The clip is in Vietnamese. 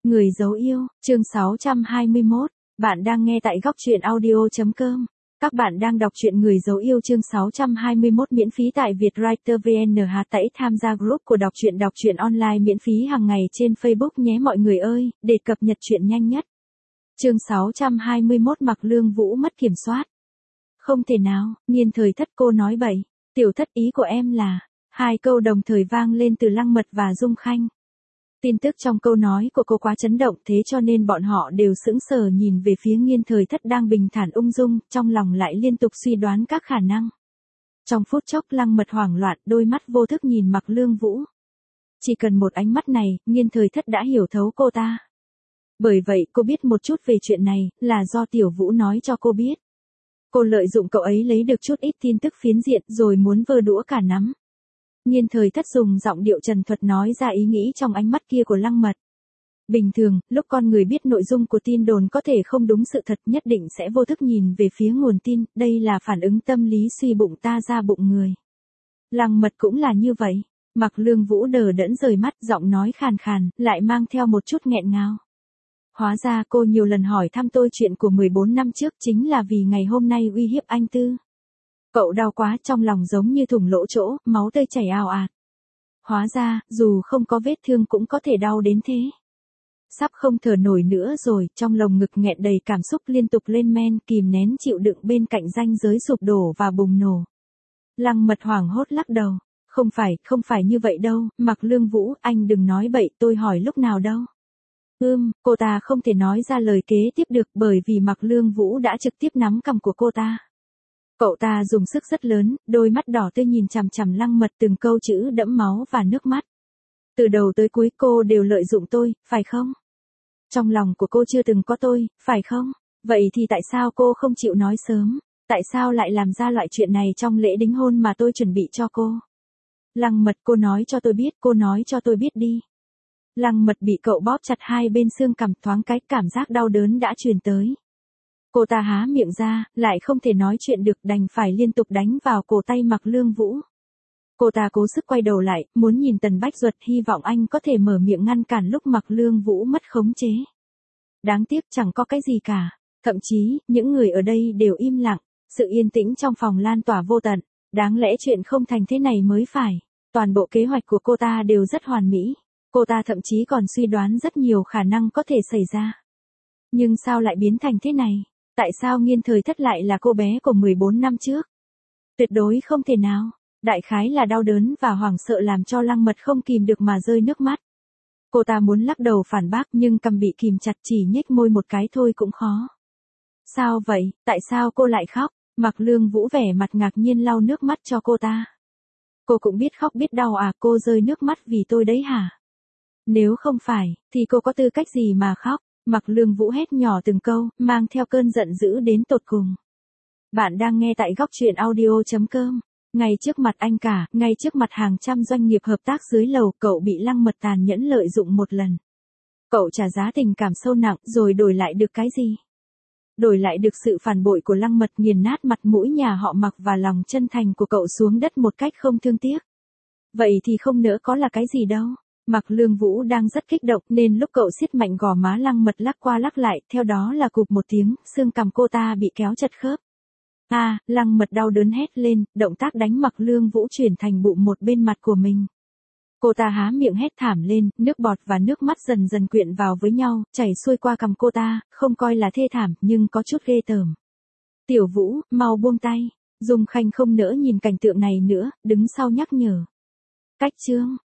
Người dấu yêu, chương 621. Bạn đang nghe tại góc truyện audio.com. Các bạn đang đọc truyện Người dấu yêu chương 621 miễn phí tại Vietwriter VN. Hãy tham gia group của đọc truyện online miễn phí hàng ngày trên Facebook nhé mọi người ơi, để cập nhật truyện nhanh nhất. Chương 621 Mặc Lương Vũ mất kiểm soát. Không thể nào, Niên Thời Thất cô nói bậy. Tiểu Thất ý của em là. Hai câu đồng thời vang lên từ Lăng Mật và Dung Khanh. Tin tức trong câu nói của cô quá chấn động thế cho nên bọn họ đều sững sờ nhìn về phía Niên Thời Thất đang bình thản ung dung, trong lòng lại liên tục suy đoán các khả năng. Trong phút chốc Lăng Mật hoảng loạn, đôi mắt vô thức nhìn Mặc Lương Vũ. Chỉ cần một ánh mắt này, Niên Thời Thất đã hiểu thấu cô ta. Bởi vậy cô biết một chút về chuyện này, là do Tiểu Vũ nói cho cô biết. Cô lợi dụng cậu ấy lấy được chút ít tin tức phiến diện rồi muốn vơ đũa cả nắm. Niên Thời Thất dùng giọng điệu trần thuật nói ra ý nghĩ trong ánh mắt kia của Lăng Mật. Bình thường, lúc con người biết nội dung của tin đồn có thể không đúng sự thật nhất định sẽ vô thức nhìn về phía nguồn tin, đây là phản ứng tâm lý suy bụng ta ra bụng người. Lăng Mật cũng là như vậy. Mặc Lương Vũ đờ đẫn rời mắt, giọng nói khàn khàn, lại mang theo một chút nghẹn ngào. Hóa ra cô nhiều lần hỏi thăm tôi chuyện của 14 năm trước chính là vì ngày hôm nay uy hiếp anh Tư. Cậu đau quá, trong lòng giống như thủng lỗ chỗ, máu tươi chảy ào ạt. Hóa ra, dù không có vết thương cũng có thể đau đến thế. Sắp không thở nổi nữa rồi, trong lồng ngực nghẹn đầy cảm xúc liên tục lên men, kìm nén chịu đựng bên cạnh ranh giới sụp đổ và bùng nổ. Lăng Mật hoảng hốt lắc đầu. Không phải như vậy đâu, Mặc Lương Vũ, anh đừng nói bậy, tôi hỏi lúc nào đâu. Cô ta không thể nói ra lời kế tiếp được bởi vì Mặc Lương Vũ đã trực tiếp nắm cằm của cô ta. Cậu ta dùng sức rất lớn, đôi mắt đỏ tươi nhìn chằm chằm Lăng Mật từng câu chữ đẫm máu và nước mắt. Từ đầu tới cuối cô đều lợi dụng tôi, phải không? Trong lòng của cô chưa từng có tôi, phải không? Vậy thì tại sao cô không chịu nói sớm? Tại sao lại làm ra loại chuyện này trong lễ đính hôn mà tôi chuẩn bị cho cô? Lăng Mật, cô nói cho tôi biết đi. Lăng Mật bị cậu bóp chặt hai bên xương cằm, thoáng cái cảm giác đau đớn đã truyền tới. Cô ta há miệng ra, lại không thể nói chuyện được, đành phải liên tục đánh vào cổ tay Mặc Lương Vũ. Cô ta cố sức quay đầu lại, muốn nhìn Tần Bách Duật, hy vọng anh có thể mở miệng ngăn cản lúc Mặc Lương Vũ mất khống chế. Đáng tiếc chẳng có cái gì cả, thậm chí, những người ở đây đều im lặng, sự yên tĩnh trong phòng lan tỏa vô tận, đáng lẽ chuyện không thành thế này mới phải. Toàn bộ kế hoạch của cô ta đều rất hoàn mỹ, cô ta thậm chí còn suy đoán rất nhiều khả năng có thể xảy ra. Nhưng sao lại biến thành thế này? Tại sao Niên Thời Thất lại là cô bé của 14 năm trước? Tuyệt đối không thể nào. Đại khái là đau đớn và hoảng sợ làm cho Lăng Mật không kìm được mà rơi nước mắt. Cô ta muốn lắc đầu phản bác nhưng cằm bị kìm chặt, chỉ nhếch môi một cái thôi cũng khó. Sao vậy, tại sao cô lại khóc? Mặc Lương Vũ vẻ mặt ngạc nhiên lau nước mắt cho cô ta. Cô cũng biết khóc biết đau à, cô rơi nước mắt vì tôi đấy hả? Nếu không phải, thì cô có tư cách gì mà khóc? Mặc Lương Vũ hét nhỏ từng câu, mang theo cơn giận dữ đến tột cùng. Bạn đang nghe tại góc truyện audio.com. Ngay trước mặt anh cả, ngay trước mặt hàng trăm doanh nghiệp hợp tác dưới lầu, cậu bị Lăng Mật tàn nhẫn lợi dụng một lần. Cậu trả giá tình cảm sâu nặng, rồi đổi lại được cái gì? Đổi lại được sự phản bội của Lăng Mật, nghiền nát mặt mũi nhà họ Mặc và lòng chân thành của cậu xuống đất một cách không thương tiếc. Vậy thì không nữa có là cái gì đâu. Mặc Lương Vũ đang rất kích động nên lúc cậu siết mạnh gò má Lăng Mật lắc qua lắc lại, theo đó là cụp một tiếng, xương cằm cô ta bị kéo chật khớp. Lăng Mật đau đớn hét lên, động tác đánh Mặc Lương Vũ chuyển thành bụng một bên mặt của mình. Cô ta há miệng hét thảm lên, nước bọt và nước mắt dần dần quyện vào với nhau, chảy xuôi qua cằm cô ta, không coi là thê thảm nhưng có chút ghê tởm. Tiểu Vũ, mau buông tay. Dung Khanh không nỡ nhìn cảnh tượng này nữa, đứng sau nhắc nhở. Cách chương.